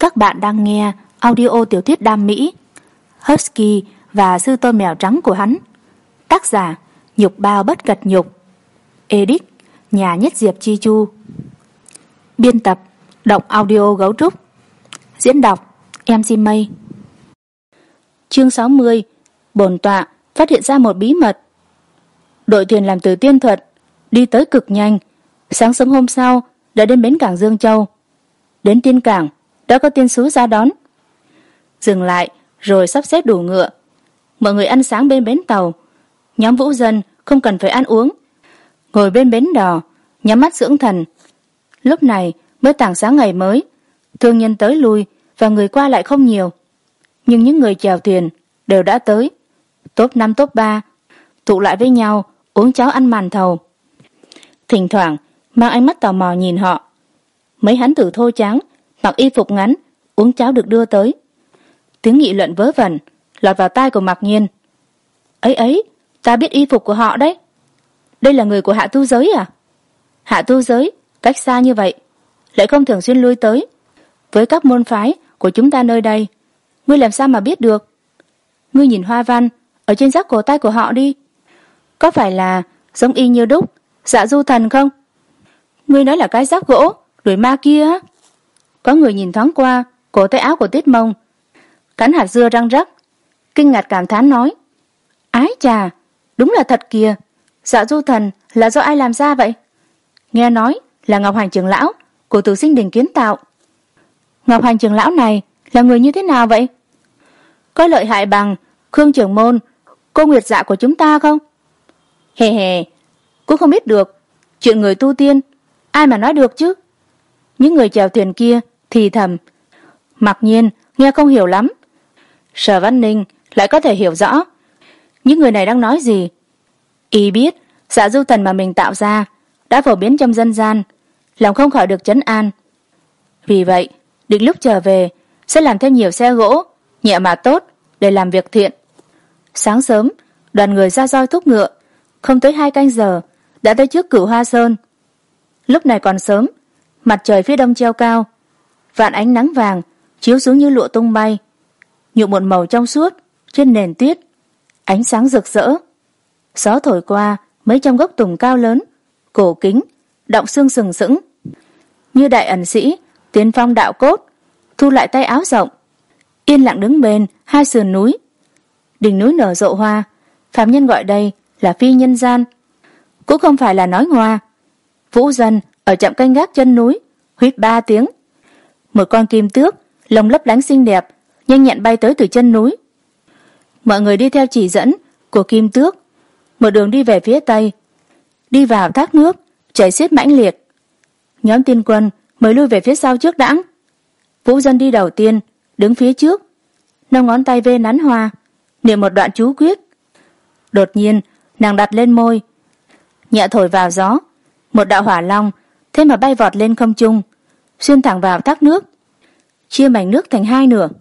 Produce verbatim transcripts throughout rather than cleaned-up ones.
Các bạn đang nghe audio tiểu thuyết đam mỹ Husky và sư tôn mèo trắng của hắn. Tác giả Nhục Bao Bất Cật Nhục. Edit Nhà Nhất Diệp Chi Chu. Biên tập Động Audio Gấu Trúc. Diễn đọc em xê Mây. Chương sáu mươi. Bổn tọa phát hiện ra một bí mật. Đội thuyền làm từ tiên thuật đi tới cực nhanh. Sáng sớm hôm sau đã đến bến cảng Dương Châu. Đến tiên cảng đã có tiên sứ ra đón. Dừng lại rồi sắp xếp đủ ngựa. Mọi người ăn sáng bên bến tàu. Nhóm Vũ Dân không cần phải ăn uống, ngồi bên bến đò nhắm mắt dưỡng thần. Lúc này mới tảng sáng ngày mới, thương nhân tới lui và người qua lại không nhiều, nhưng những người chèo thuyền đều đã tới. Top năm top ba tụ lại với nhau uống cháo ăn màn thầu, thỉnh thoảng mang ánh mắt tò mò nhìn họ. Mấy hán tử thô tráng mặc y phục ngắn uống cháo được đưa tới. Tiếng nghị luận vớ vẩn lọt vào tai của Mạc Nhiên. Ấy ấy, ta biết y phục của họ đấy. Đây là người của Hạ Tu Giới à? Hạ Tu Giới cách xa như vậy lại không thường xuyên lui tới với các môn phái của chúng ta nơi đây, ngươi làm sao mà biết được? Ngươi nhìn hoa văn ở trên giáp cổ tay của họ đi, có phải là giống y như đúc Dạ Du Thần không? Ngươi nói là cái giáp gỗ đuổi ma kia á? Có người nhìn thoáng qua cổ tay áo của Tiết Mông, cắn hạt dưa răng rắc, kinh ngạc cảm thán nói: ái chà, đúng là thật kìa. Dạ Du Thần là do ai làm ra vậy? Nghe nói là Ngọc Hành trưởng lão của Tử Sinh Đình kiến tạo. Ngọc Hành trưởng lão này là người như thế nào vậy? Có lợi hại bằng Khương trưởng môn, cô Nguyệt Dạ của chúng ta không? Hề hề, cũng không biết được. Chuyện người tu tiên ai mà nói được chứ? Những người chèo thuyền kia thì thầm. Mặc nhiên nghe không hiểu lắm. Sở Văn Ninh lại có thể hiểu rõ những người này đang nói gì. Y biết Dạ Du Thần mà mình tạo ra đã phổ biến trong dân gian, lòng không khỏi được trấn an. Vì vậy định lúc trở về sẽ làm thêm nhiều xe gỗ nhẹ mà tốt để làm việc thiện. Sáng sớm đoàn người ra roi thúc ngựa, không tới hai canh giờ đã tới trước Cửu Hoa Sơn. Lúc này còn sớm, mặt trời phía đông treo cao, vạn ánh nắng vàng chiếu xuống như lụa tung bay, nhuộm một màu trong suốt trên nền tuyết, ánh sáng rực rỡ. Gió thổi qua mấy trăm gốc tùng cao lớn, cổ kính, động xương sừng sững, như đại ẩn sĩ tiến phong đạo cốt, thu lại tay áo rộng, yên lặng đứng bên hai sườn núi. Đỉnh núi nở rộ hoa, phàm nhân gọi đây là phi nhân gian, cũng không phải là nói ngoa. Vũ Dân ở trạm canh gác chân núi huýt ba tiếng, một con kim tước lông lấp lánh xinh đẹp nhanh nhẹn bay tới từ chân núi. Mọi người đi theo chỉ dẫn của kim tước, một đường đi về phía tây, đi vào thác nước chảy xiết mãnh liệt. Nhóm tiên quân mới lui về phía sau trước đãng. Vũ Dân đi đầu tiên, đứng phía trước, nâng ngón tay vê nắn hoa, niệm một đoạn chú quyết. Đột nhiên nàng đặt lên môi, nhẹ thổi vào gió, một đạo hỏa long thế mà bay vọt lên không trung, xuyên thẳng vào thác nước, chia mảnh nước thành hai nửa.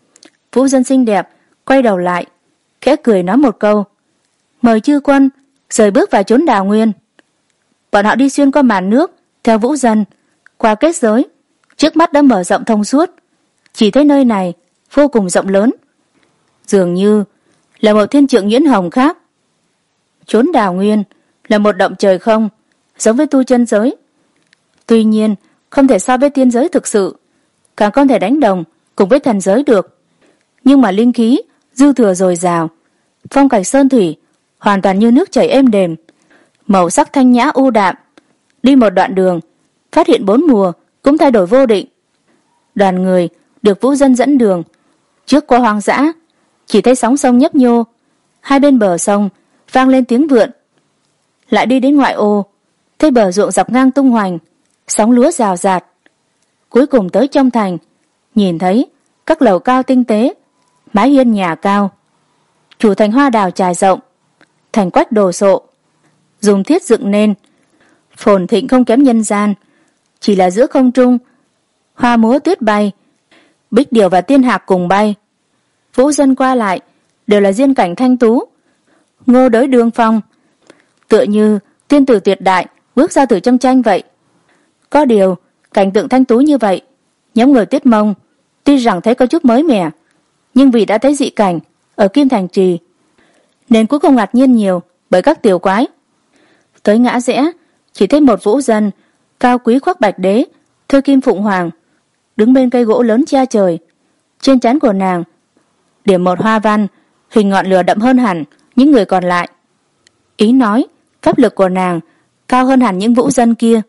Vũ Dân xinh đẹp quay đầu lại, khẽ cười nói một câu: mời chư quân rời bước vào chốn đào nguyên. Bọn họ đi xuyên qua màn nước theo Vũ Dân qua kết giới, trước mắt đã mở rộng thông suốt. Chỉ thấy nơi này vô cùng rộng lớn, dường như là một thiên trượng nhuyễn hồng khác. Chốn đào nguyên là một động trời không, giống với tu chân giới, tuy nhiên không thể so với tiên giới thực sự, càng không thể đánh đồng cùng với thần giới được. Nhưng mà linh khí dư thừa dồi dào, phong cảnh sơn thủy hoàn toàn như nước chảy êm đềm, màu sắc thanh nhã u đạm. Đi một đoạn đường, phát hiện bốn mùa cũng thay đổi vô định. Đoàn người được Vũ Dân dẫn đường, trước qua hoang dã, chỉ thấy sóng sông nhấp nhô, hai bên bờ sông vang lên tiếng vượn. Lại đi đến ngoại ô, thấy bờ ruộng dọc ngang tung hoành, sóng lúa rào rạt. Cuối cùng tới trong thành, nhìn thấy các lầu cao tinh tế, mái hiên nhà cao, chủ thành hoa đào trải rộng, thành quách đồ sộ, dùng thiết dựng nên, phồn thịnh không kém nhân gian. Chỉ là giữa không trung, hoa múa tuyết bay, bích điểu và tiên hạc cùng bay. Vũ Dân qua lại đều là diên cảnh thanh tú, ngô đới đương phong, tựa như tiên tử tuyệt đại bước ra từ trong tranh vậy. Có điều cảnh tượng thanh tú như vậy, nhóm người Tiết Mông tuy rằng thấy có chút mới mẻ, nhưng vì đã thấy dị cảnh ở Kim Thành Trì nên cũng không ngạc nhiên nhiều bởi các tiểu quái. Tới ngã rẽ chỉ thấy một vũ dân cao quý khoác bạch đế, thêu kim phụng hoàng, đứng bên cây gỗ lớn che trời. Trên trán của nàng điểm một hoa văn hình ngọn lửa đậm hơn hẳn những người còn lại. Ý nói pháp lực của nàng cao hơn hẳn những vũ dân kia.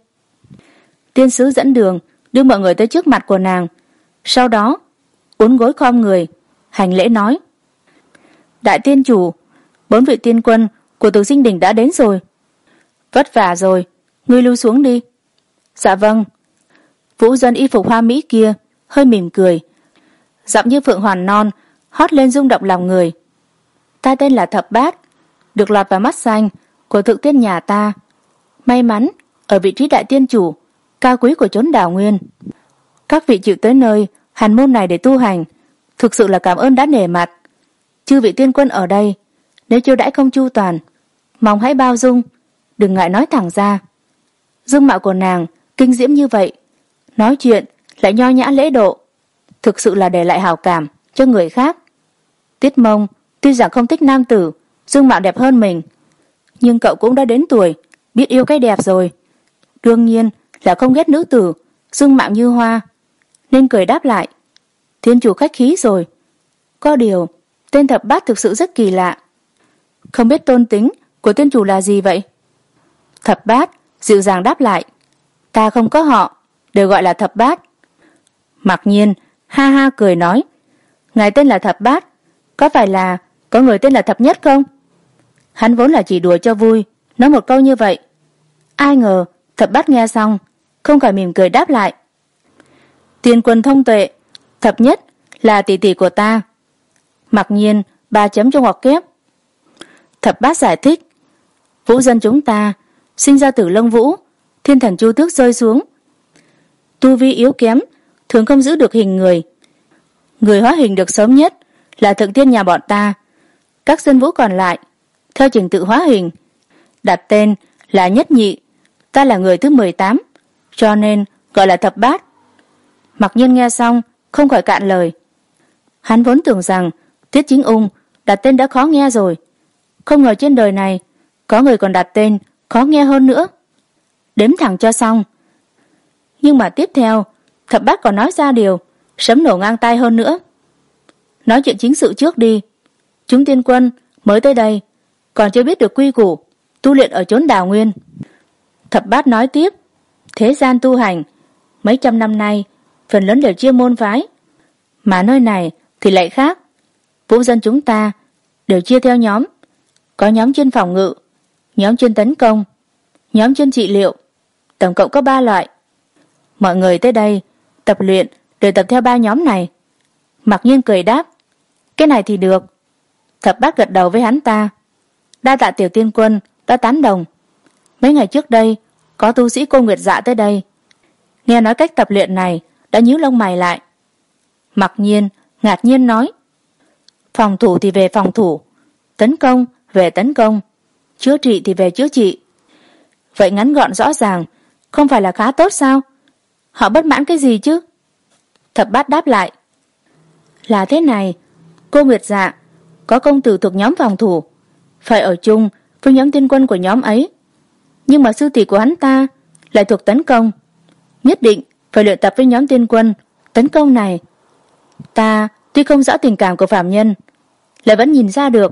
Tiên sứ dẫn đường đưa mọi người tới trước mặt của nàng, sau đó uốn gối khom người hành lễ nói: Đại tiên chủ, bốn vị tiên quân của Từ Sinh Đình đã đến rồi. Vất vả rồi, ngươi lưu xuống đi. Dạ vâng. Vũ dân y phục hoa mỹ kia hơi mỉm cười, giọng như phượng hoàn non hót lên rung động lòng người. Ta tên là Thập Bát, được lọt vào mắt xanh của thượng tiên nhà ta, may mắn ở vị trí đại tiên chủ cao quý của chốn Đào Nguyên. Các vị chịu tới nơi hàn môn này để tu hành, thực sự là cảm ơn đã nể mặt. Chư vị tiên quân ở đây, nếu chiêu đãi không chu toàn, mong hãy bao dung, đừng ngại nói thẳng ra. Dung mạo của nàng kinh diễm như vậy, nói chuyện lại nho nhã lễ độ, thực sự là để lại hảo cảm cho người khác. Tiết Mông tuy rằng không thích nam tử dung mạo đẹp hơn mình, nhưng cậu cũng đã đến tuổi biết yêu cái đẹp rồi, đương nhiên là không ghét nữ tử dung mạo như hoa, nên cười đáp lại: Thiên chủ khách khí rồi. Có điều tên Thập Bát thực sự rất kỳ lạ, không biết tôn tính của tiên chủ là gì vậy? Thập Bát dịu dàng đáp lại: Ta không có họ, đều gọi là Thập Bát. Mặc Nhiên ha ha cười nói: Ngài tên là Thập Bát, có phải là có người tên là Thập Nhất không? Hắn vốn là chỉ đùa cho vui, nói một câu như vậy. Ai ngờ Thập Bát nghe xong không khỏi mỉm cười đáp lại: Tiên quân thông tuệ, Thập Nhất là tỷ tỷ của ta. Mặc Nhiên ba chấm cho ngoặc kép. Thập Bát giải thích: Vũ dân chúng ta sinh ra từ lông vũ, thiên thần chu tước rơi xuống, tu vi yếu kém, thường không giữ được hình người. Người hóa hình được sớm nhất là thượng tiên nhà bọn ta, các dân vũ còn lại theo trình tự hóa hình, đặt tên là Nhất Nhị. Ta là người thứ mười tám, cho nên gọi là Thập Bát. Mặc Nhiên nghe xong không khỏi cạn lời. Hắn vốn tưởng rằng Tiết Chính Ung đặt tên đã khó nghe rồi, không ngờ trên đời này có người còn đặt tên khó nghe hơn nữa. Đếm thẳng cho xong. Nhưng mà tiếp theo Thập Bát còn nói ra điều sấm nổ ngang tai hơn nữa. Nói chuyện chính sự trước đi. Chúng tiên quân mới tới đây, còn chưa biết được quy củ tu luyện ở chốn Đào Nguyên. Thập Bát nói tiếp: Thế gian tu hành mấy trăm năm nay phần lớn đều chia môn phái, mà nơi này thì lại khác. Vũ dân chúng ta đều chia theo nhóm, có nhóm chuyên phòng ngự, nhóm chuyên tấn công, nhóm chuyên trị liệu, tổng cộng có ba loại. Mọi người tới đây tập luyện đều tập theo ba nhóm này. Mặc Nhiên cười đáp: Cái này thì được. Thập Bát gật đầu với hắn ta: Đa tạ tiểu tiên quân đã tán đồng. Mấy ngày trước đây có tu sĩ Cô Nguyệt Dạ tới đây, nghe nói cách tập luyện này đã nhíu lông mày lại. Mặc Nhiên ngạc nhiên nói: Phòng thủ thì về phòng thủ, tấn công về tấn công, chữa trị thì về chữa trị. Vậy ngắn gọn rõ ràng, không phải là khá tốt sao? Họ bất mãn cái gì chứ? Thập Bát đáp lại: Là thế này, Cô Nguyệt Dạ có công tử thuộc nhóm phòng thủ, phải ở chung với nhóm tiên quân của nhóm ấy, nhưng mà sư tỷ của hắn ta lại thuộc tấn công, nhất định phải luyện tập với nhóm tiên quân tấn công này. Ta tuy không rõ tình cảm của phàm nhân, lại vẫn nhìn ra được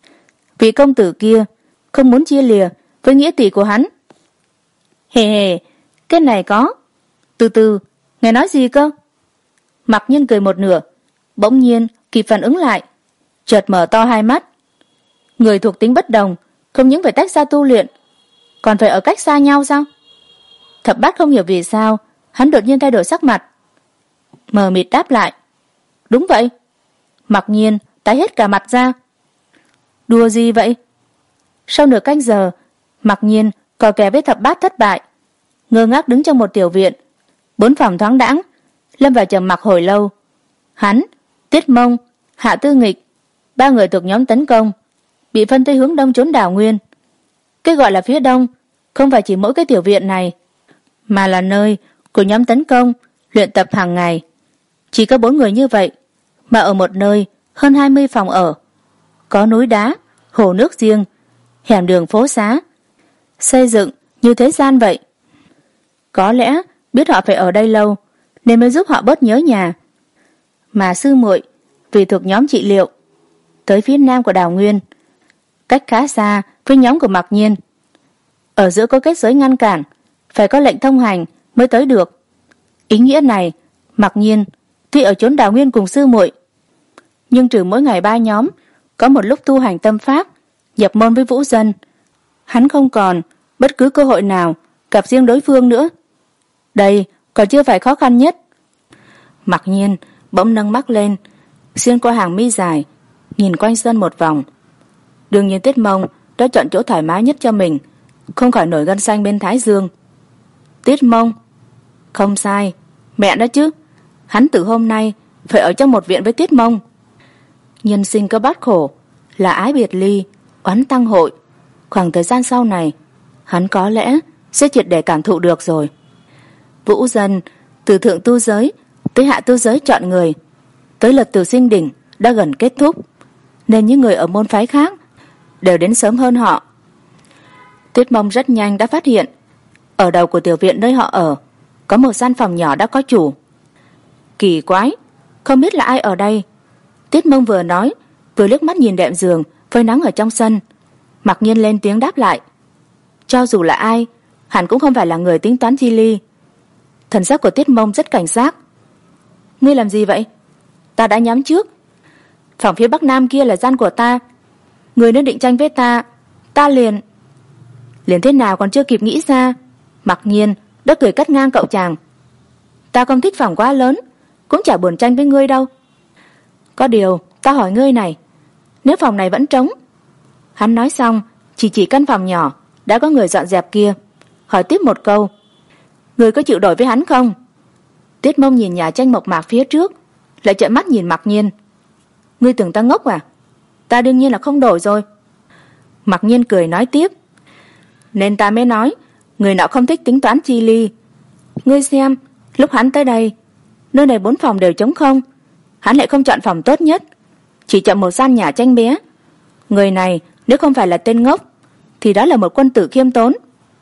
vị công tử kia không muốn chia lìa với nghĩa tỷ của hắn. Hề hề, cái này có. Từ từ, ngài nói gì cơ? Mặc Nhiên cười một nửa, bỗng nhiên kịp phản ứng lại, chợt mở to hai mắt. Người thuộc tính bất đồng không những phải tách ra tu luyện, còn phải ở cách xa nhau sao? Thập Bát không hiểu vì sao hắn đột nhiên thay đổi sắc mặt, mờ mịt đáp lại: Đúng vậy. Mặc Nhiên tái hết cả mặt ra. Đùa gì vậy? Sau nửa canh giờ, Mặc Nhiên cò kè với Thập Bát thất bại, ngơ ngác đứng trong một tiểu viện, bốn phòng thoáng đãng, lâm vào trầm mặc hồi lâu. Hắn, Tiết Mông, Hạ Tư Nghịch, ba người thuộc nhóm tấn công bị phân tới hướng đông chốn Đào Nguyên. Cái gọi là phía đông không phải chỉ mỗi cái tiểu viện này, mà là nơi của nhóm tấn công luyện tập hàng ngày. Chỉ có bốn người như vậy, mà ở một nơi hơn hai mươi phòng ở, có núi đá, hồ nước riêng, hẻm đường phố xá, xây dựng như thế gian vậy. Có lẽ biết họ phải ở đây lâu nên mới giúp họ bớt nhớ nhà. Mà sư muội vì thuộc nhóm trị liệu tới phía nam của Đào Nguyên, cách khá xa với nhóm của Mặc Nhiên. Ở giữa có kết giới ngăn cản, phải có lệnh thông hành mới tới được. Ý nghĩa này, Mặc Nhiên tuy ở chốn Đào Nguyên cùng sư muội, nhưng trừ mỗi ngày ba nhóm có một lúc tu hành tâm pháp, nhập môn với vũ dân, hắn không còn bất cứ cơ hội nào gặp riêng đối phương nữa. Đây còn chưa phải khó khăn nhất. Mặc Nhiên bỗng nâng mắt lên, xuyên qua hàng mi dài, nhìn quanh sân một vòng. Đương nhiên Tiết Mông đã chọn chỗ thoải mái nhất cho mình, không khỏi nổi gân xanh bên thái dương. Tiết Mông? Không sai, mẹ đó chứ. Hắn từ hôm nay phải ở trong một viện với Tiết Mông. Nhân sinh có bát khổ, là ái biệt ly, oán tăng hội. Khoảng thời gian sau này, hắn có lẽ sẽ triệt để cảm thụ được rồi. Vũ dân từ thượng tu giới tới hạ tu giới chọn người, tới lật từ sinh đỉnh đã gần kết thúc, nên những người ở môn phái khác đều đến sớm hơn họ. Tiết Mông rất nhanh đã phát hiện ở đầu của tiểu viện nơi họ ở có một gian phòng nhỏ đã có chủ. Kỳ quái, không biết là ai ở đây. Tiết Mông vừa nói vừa liếc mắt nhìn đệm giường phơi nắng ở trong sân. Mặc Nhiên lên tiếng đáp lại. Cho dù là ai, hẳn cũng không phải là người tính toán chi ly. Thần sắc của Tiết Mông rất cảnh giác. Ngươi làm gì vậy? Ta đã nhắm trước. Phòng phía bắc nam kia là gian của ta. Người nên định tranh với ta, ta liền liền thế nào còn chưa kịp nghĩ ra, Mặc Nhiên đã cười cắt ngang cậu chàng. Ta không thích phòng quá lớn, cũng chả buồn tranh với ngươi đâu. Có điều ta hỏi ngươi này, nếu phòng này vẫn trống. Hắn nói xong chỉ chỉ căn phòng nhỏ đã có người dọn dẹp kia, hỏi tiếp một câu. Ngươi có chịu đổi với hắn không? Tiết Mông nhìn nhà tranh mộc mạc phía trước, lại trợn mắt nhìn Mặc Nhiên. Ngươi tưởng ta ngốc à? Ta đương nhiên là không đổi rồi. Mặc Nhiên cười nói tiếp. Nên ta mới nói người nọ không thích tính toán chi ly. Ngươi xem, lúc hắn tới đây, nơi này bốn phòng đều trống không, hắn lại không chọn phòng tốt nhất, chỉ chọn một gian nhà tranh bé. Người này nếu không phải là tên ngốc thì đó là một quân tử khiêm tốn.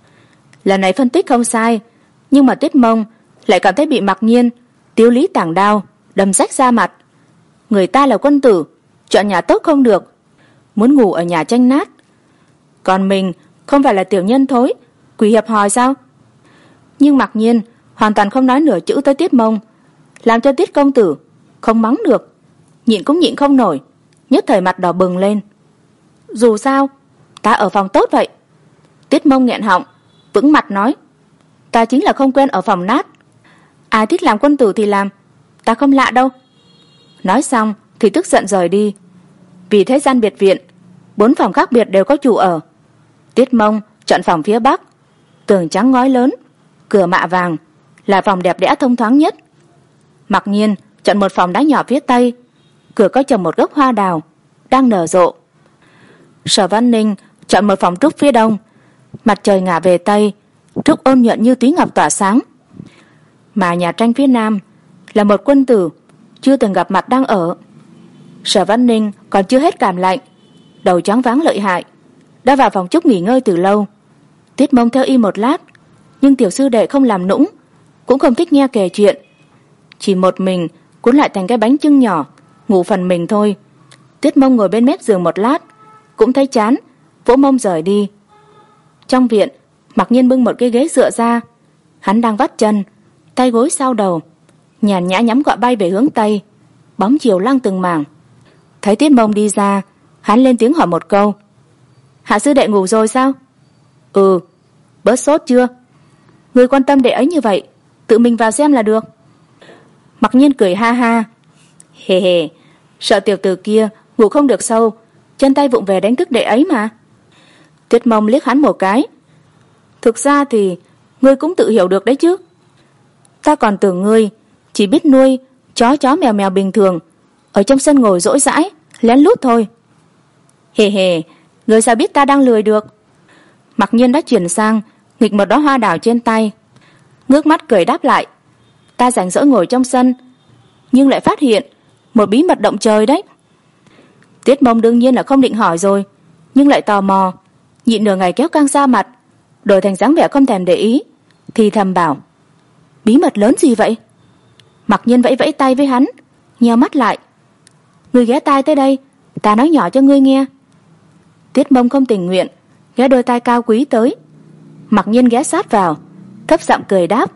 Lần này phân tích không sai, nhưng mà Tiết Mông lại cảm thấy bị Mặc Nhiên tiếu lý tảng đao đâm rách da mặt. Người ta là quân tử, chọn nhà tốt không được, muốn ngủ ở nhà tranh nát. Còn mình không phải là tiểu nhân thối, quỷ hiệp hòi sao? Nhưng Mặc Nhiên hoàn toàn không nói nửa chữ tới Tiết Mông, làm cho Tiết công tử không mắng được, nhịn cũng nhịn không nổi, nhất thời mặt đỏ bừng lên. Dù sao ta ở phòng tốt vậy. Tiết Mông nghẹn họng, vững mặt nói. Ta chính là không quen ở phòng nát. Ai thích làm quân tử thì làm, ta không lạ đâu. Nói xong thì tức giận rời đi. Vì thế gian biệt viện, bốn phòng khác biệt đều có chủ ở. Tiết Mông chọn phòng phía bắc, tường trắng ngói lớn, cửa mạ vàng, là phòng đẹp đẽ thông thoáng nhất. Mặc Nhiên chọn một phòng đá nhỏ phía tây, cửa có trồng một gốc hoa đào đang nở rộ. Sở Văn Ninh chọn một phòng trúc phía đông, mặt trời ngả về tây, trúc ôn nhuận như túy ngọc tỏa sáng. Mà nhà tranh phía nam là một quân tử chưa từng gặp mặt đang ở. Sở Văn Ninh còn chưa hết cảm lạnh, đầu choáng váng lợi hại, đã vào phòng trúc nghỉ ngơi từ lâu. Tiết Mông theo y một lát, nhưng tiểu sư đệ không làm nũng, cũng không thích nghe kể chuyện, chỉ một mình cuốn lại thành cái bánh chưng nhỏ, ngủ phần mình thôi. Tiết Mông ngồi bên mép giường một lát, cũng thấy chán, vỗ mông rời đi. Trong viện, Mặc Nhiên bưng một cái ghế dựa ra, hắn đang vắt chân, tay gối sau đầu, nhàn nhã nhắm quạ bay về hướng tây, bóng chiều lăng từng mảng. Thấy Tiết Mông đi ra, hắn lên tiếng hỏi một câu. Hạ sư đệ ngủ rồi sao? Ừ. Bớt sốt chưa? Người quan tâm đệ ấy như vậy, tự mình vào xem là được. Mặc Nhiên cười ha ha. Hề hề, sợ tiểu tử kia ngủ không được sâu, chân tay vụng về đánh thức đệ ấy mà. Tiết Mông liếc hắn một cái. Thực ra thì ngươi cũng tự hiểu được đấy chứ. Ta còn tưởng ngươi chỉ biết nuôi chó chó mèo mèo bình thường, ở trong sân ngồi dỗi dãi lén lút thôi. Hề hề, ngươi sao biết ta đang lười được? Mặc Nhiên đã chuyển sang nghịch một đóa hoa đào trên tay, ngước mắt cười đáp lại. Ta rảnh rỗi ngồi trong sân, nhưng lại phát hiện một bí mật động trời đấy. Tiết Mông đương nhiên là không định hỏi rồi, nhưng lại tò mò, nhịn nửa ngày kéo căng ra mặt, đổi thành dáng vẻ không thèm để ý, thì thầm bảo: bí mật lớn gì vậy? Mặc Nhiên vẫy vẫy tay với hắn, nheo mắt lại: ngươi ghé tai tới đây, ta nói nhỏ cho ngươi nghe. Tiết Mông không tình nguyện, ghé đôi tai cao quý tới. Mặc Nhiên ghé sát vào, thấp giọng cười đáp: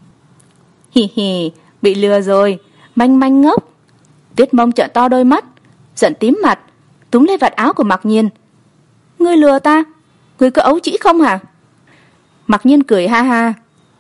hì hì, bị lừa rồi, manh manh ngốc. Tiết Mông trợn to đôi mắt, giận tím mặt, túm lấy vạt áo của Mặc Nhiên: ngươi lừa ta? Ngươi có ấu trĩ không hả? Mặc Nhiên cười ha ha: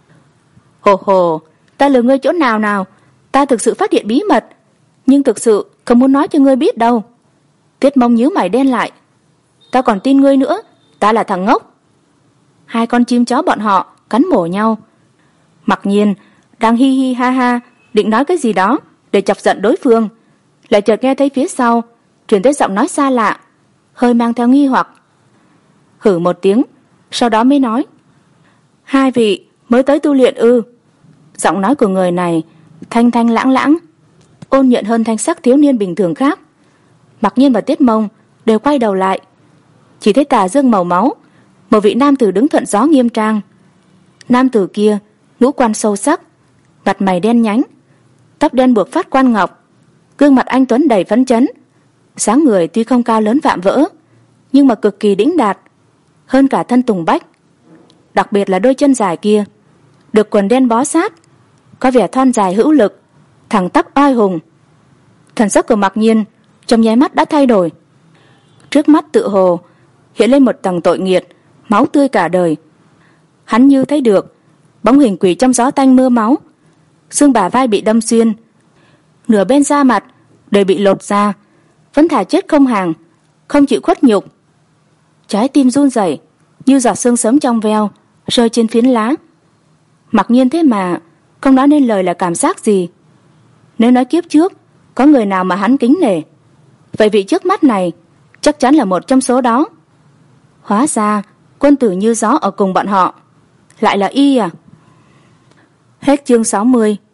hồ hồ, ta lừa ngươi chỗ nào nào, ta thực sự phát hiện bí mật, nhưng thực sự không muốn nói cho ngươi biết đâu. Tiết Mông nhíu mày đen lại: ta còn tin ngươi nữa, ta là thằng ngốc. Hai con chim chó bọn họ cắn mổ nhau. Mặc Nhiên đang hi hi ha ha định nói cái gì đó để chọc giận đối phương, lại chợt nghe thấy phía sau truyền tới giọng nói xa lạ, hơi mang theo nghi hoặc. Hử một tiếng, sau đó mới nói: hai vị mới tới tu luyện ư? Giọng nói của người này thanh thanh lãng lãng, ôn nhuận hơn thanh sắc thiếu niên bình thường khác. Mặc Nhiên và Tiết Mông đều quay đầu lại, chỉ thấy tà dương màu máu, một vị nam tử đứng thuận gió nghiêm trang. Nam tử kia ngũ quan sâu sắc, mặt mày đen nhánh, tóc đen buộc phát quan ngọc, gương mặt anh tuấn đầy phấn chấn, dáng người tuy không cao lớn vạm vỡ, nhưng mà cực kỳ đĩnh đạt, hơn cả thân Tùng Bách. Đặc biệt là đôi chân dài kia, được quần đen bó sát, có vẻ thon dài hữu lực, thẳng tắp oai hùng. Thần sắc của Mặc Nhiên trong nháy mắt đã thay đổi. Trước mắt tự hồ hiện lên một tầng tội nghiệt, máu tươi cả đời. Hắn như thấy được bóng hình quỷ trong gió tanh mưa máu, xương bả vai bị đâm xuyên, nửa bên da mặt đều bị lột ra, vẫn thà chết không hàng, không chịu khuất nhục. Trái tim run rẩy như giọt sương sớm trong veo rơi trên phiến lá. Mặc Nhiên thế mà không nói nên lời là cảm giác gì. Nếu nói kiếp trước có người nào mà hắn kính nể, vậy vị trước mắt này chắc chắn là một trong số đó. Hóa ra quân tử như gió ở cùng bọn họ lại là y à. Hết chương sáu mươi.